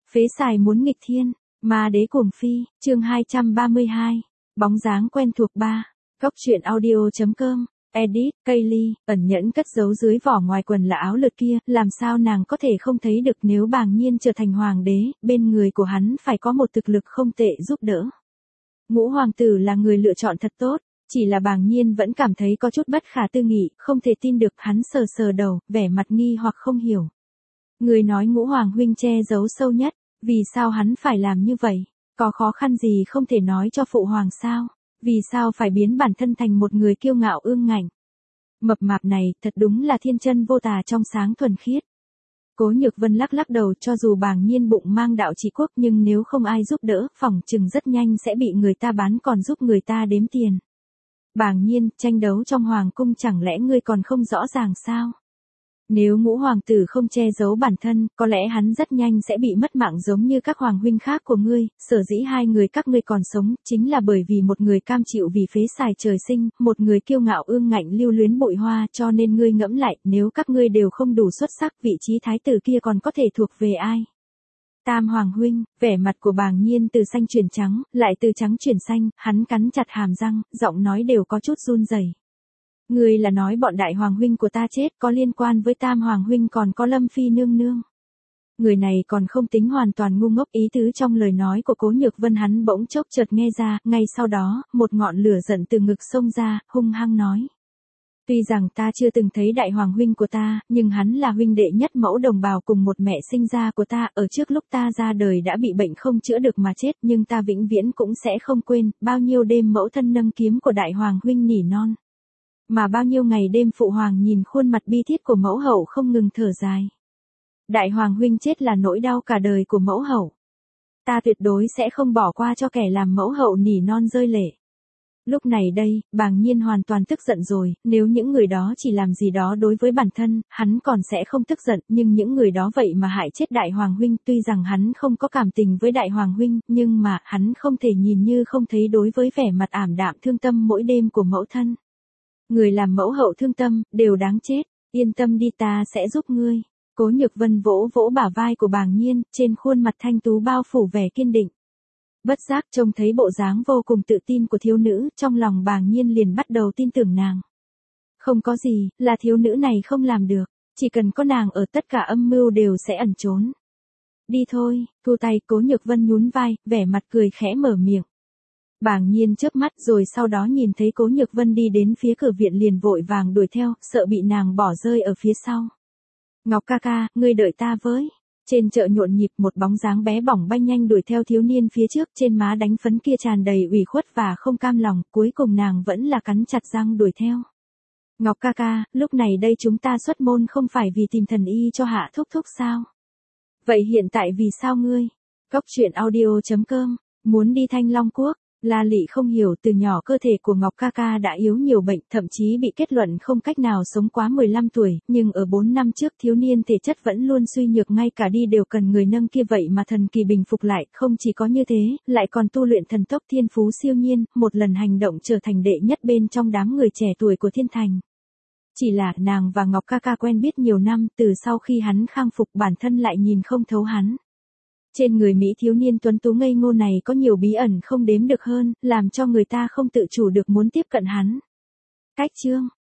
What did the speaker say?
Phế xài muốn nghịch thiên, ma đế cuồng phi, chương 232, bóng dáng quen thuộc 3. Góc truyện audio.com, edit, Kaylee, ẩn nhẫn cất giấu dưới vỏ ngoài quần là áo lượt kia, làm sao nàng có thể không thấy được nếu Bàng Nhiên trở thành hoàng đế, bên người của hắn phải có một thực lực không tệ giúp đỡ. Ngũ hoàng tử là người lựa chọn thật tốt, chỉ là Bàng Nhiên vẫn cảm thấy có chút bất khả tư nghị, không thể tin được, hắn sờ sờ đầu, vẻ mặt nghi hoặc không hiểu. Người nói Ngũ hoàng huynh che giấu sâu nhất, vì sao hắn phải làm như vậy? Có khó khăn gì không thể nói cho phụ hoàng sao? Vì sao phải biến bản thân thành một người kiêu ngạo ương ngạnh? Mập mạp này thật đúng là thiên chân vô tà trong sáng thuần khiết. Cố Nhược Vân lắc lắc đầu, cho dù Bàng Nhiên bụng mang đạo trị quốc nhưng nếu không ai giúp đỡ, phỏng chừng rất nhanh sẽ bị người ta bán còn giúp người ta đếm tiền. Bàng Nhiên, tranh đấu trong hoàng cung chẳng lẽ ngươi còn không rõ ràng sao? Nếu Ngũ hoàng tử không che giấu bản thân, có lẽ hắn rất nhanh sẽ bị mất mạng giống như các hoàng huynh khác của ngươi, sở dĩ hai người các ngươi còn sống, chính là bởi vì một người cam chịu vì phế xài trời sinh, một người kiêu ngạo ương ngạnh lưu luyến bụi hoa, cho nên ngươi ngẫm lại, nếu các ngươi đều không đủ xuất sắc, vị trí thái tử kia còn có thể thuộc về ai? Tam hoàng huynh, vẻ mặt của Bàng Nhiên từ xanh chuyển trắng, lại từ trắng chuyển xanh, hắn cắn chặt hàm răng, giọng nói đều có chút run rẩy. Ngươi là nói bọn đại hoàng huynh của ta chết có liên quan với tam hoàng huynh còn có Lâm Phi nương nương. Người này còn không tính hoàn toàn ngu ngốc, ý tứ trong lời nói của Cố Nhược Vân hắn bỗng chốc chợt nghe ra, ngay sau đó, một ngọn lửa giận từ ngực xông ra, hung hăng nói. Tuy rằng ta chưa từng thấy đại hoàng huynh của ta, nhưng hắn là huynh đệ nhất mẫu đồng bào cùng một mẹ sinh ra của ta, ở trước lúc ta ra đời đã bị bệnh không chữa được mà chết, nhưng ta vĩnh viễn cũng sẽ không quên, bao nhiêu đêm mẫu thân nâng kiếm của đại hoàng huynh nỉ non. Mà bao nhiêu ngày đêm phụ hoàng nhìn khuôn mặt bi thiết của mẫu hậu không ngừng thở dài. Đại hoàng huynh chết là nỗi đau cả đời của mẫu hậu. Ta tuyệt đối sẽ không bỏ qua cho kẻ làm mẫu hậu nỉ non rơi lệ. Lúc này đây, Bàng Nhiên hoàn toàn tức giận rồi, nếu những người đó chỉ làm gì đó đối với bản thân, hắn còn sẽ không tức giận, nhưng những người đó vậy mà hại chết đại hoàng huynh, tuy rằng hắn không có cảm tình với đại hoàng huynh, nhưng mà, hắn không thể nhìn như không thấy đối với vẻ mặt ảm đạm thương tâm mỗi đêm của mẫu thân. Người làm mẫu hậu thương tâm, đều đáng chết, yên tâm đi, ta sẽ giúp ngươi. Cố Nhược Vân vỗ vỗ bả vai của Bàng Nhiên, trên khuôn mặt thanh tú bao phủ vẻ kiên định. Bất giác trông thấy bộ dáng vô cùng tự tin của thiếu nữ, trong lòng Bàng Nhiên liền bắt đầu tin tưởng nàng. Không có gì, là thiếu nữ này không làm được, chỉ cần có nàng ở tất cả âm mưu đều sẽ ẩn trốn. Đi thôi, thu tay. Cố Nhược Vân nhún vai, vẻ mặt cười khẽ mở miệng. Bàng Nhiên chớp mắt rồi sau đó nhìn thấy Cố Nhược Vân đi đến phía cửa viện liền vội vàng đuổi theo, sợ bị nàng bỏ rơi ở phía sau. Ngọc ca ca, ngươi đợi ta với. Trên chợ nhộn nhịp một bóng dáng bé bỏng bay nhanh đuổi theo thiếu niên phía trước, trên má đánh phấn kia tràn đầy ủy khuất và không cam lòng, cuối cùng nàng vẫn là cắn chặt răng đuổi theo. Ngọc ca ca, lúc này đây chúng ta xuất môn không phải vì tìm thần y cho Hạ thúc thúc sao? Vậy hiện tại vì sao ngươi? Góc truyện audio.com, muốn đi Thanh Long Quốc. La Lị không hiểu, từ nhỏ cơ thể của Ngọc ca ca đã yếu nhiều bệnh, thậm chí bị kết luận không cách nào sống quá 15 tuổi, nhưng ở 4 năm trước thiếu niên thể chất vẫn luôn suy nhược, ngay cả đi đều cần người nâng kia, vậy mà thần kỳ bình phục lại, không chỉ có như thế, lại còn tu luyện thần tốc thiên phú siêu nhiên, một lần hành động trở thành đệ nhất bên trong đám người trẻ tuổi của thiên thành. Chỉ là nàng và Ngọc ca ca quen biết nhiều năm, từ sau khi hắn khang phục bản thân lại nhìn không thấu hắn. Trên người Mỹ thiếu niên tuấn tú ngây ngô này có nhiều bí ẩn không đếm được hơn, làm cho người ta không tự chủ được muốn tiếp cận hắn. Cách chương,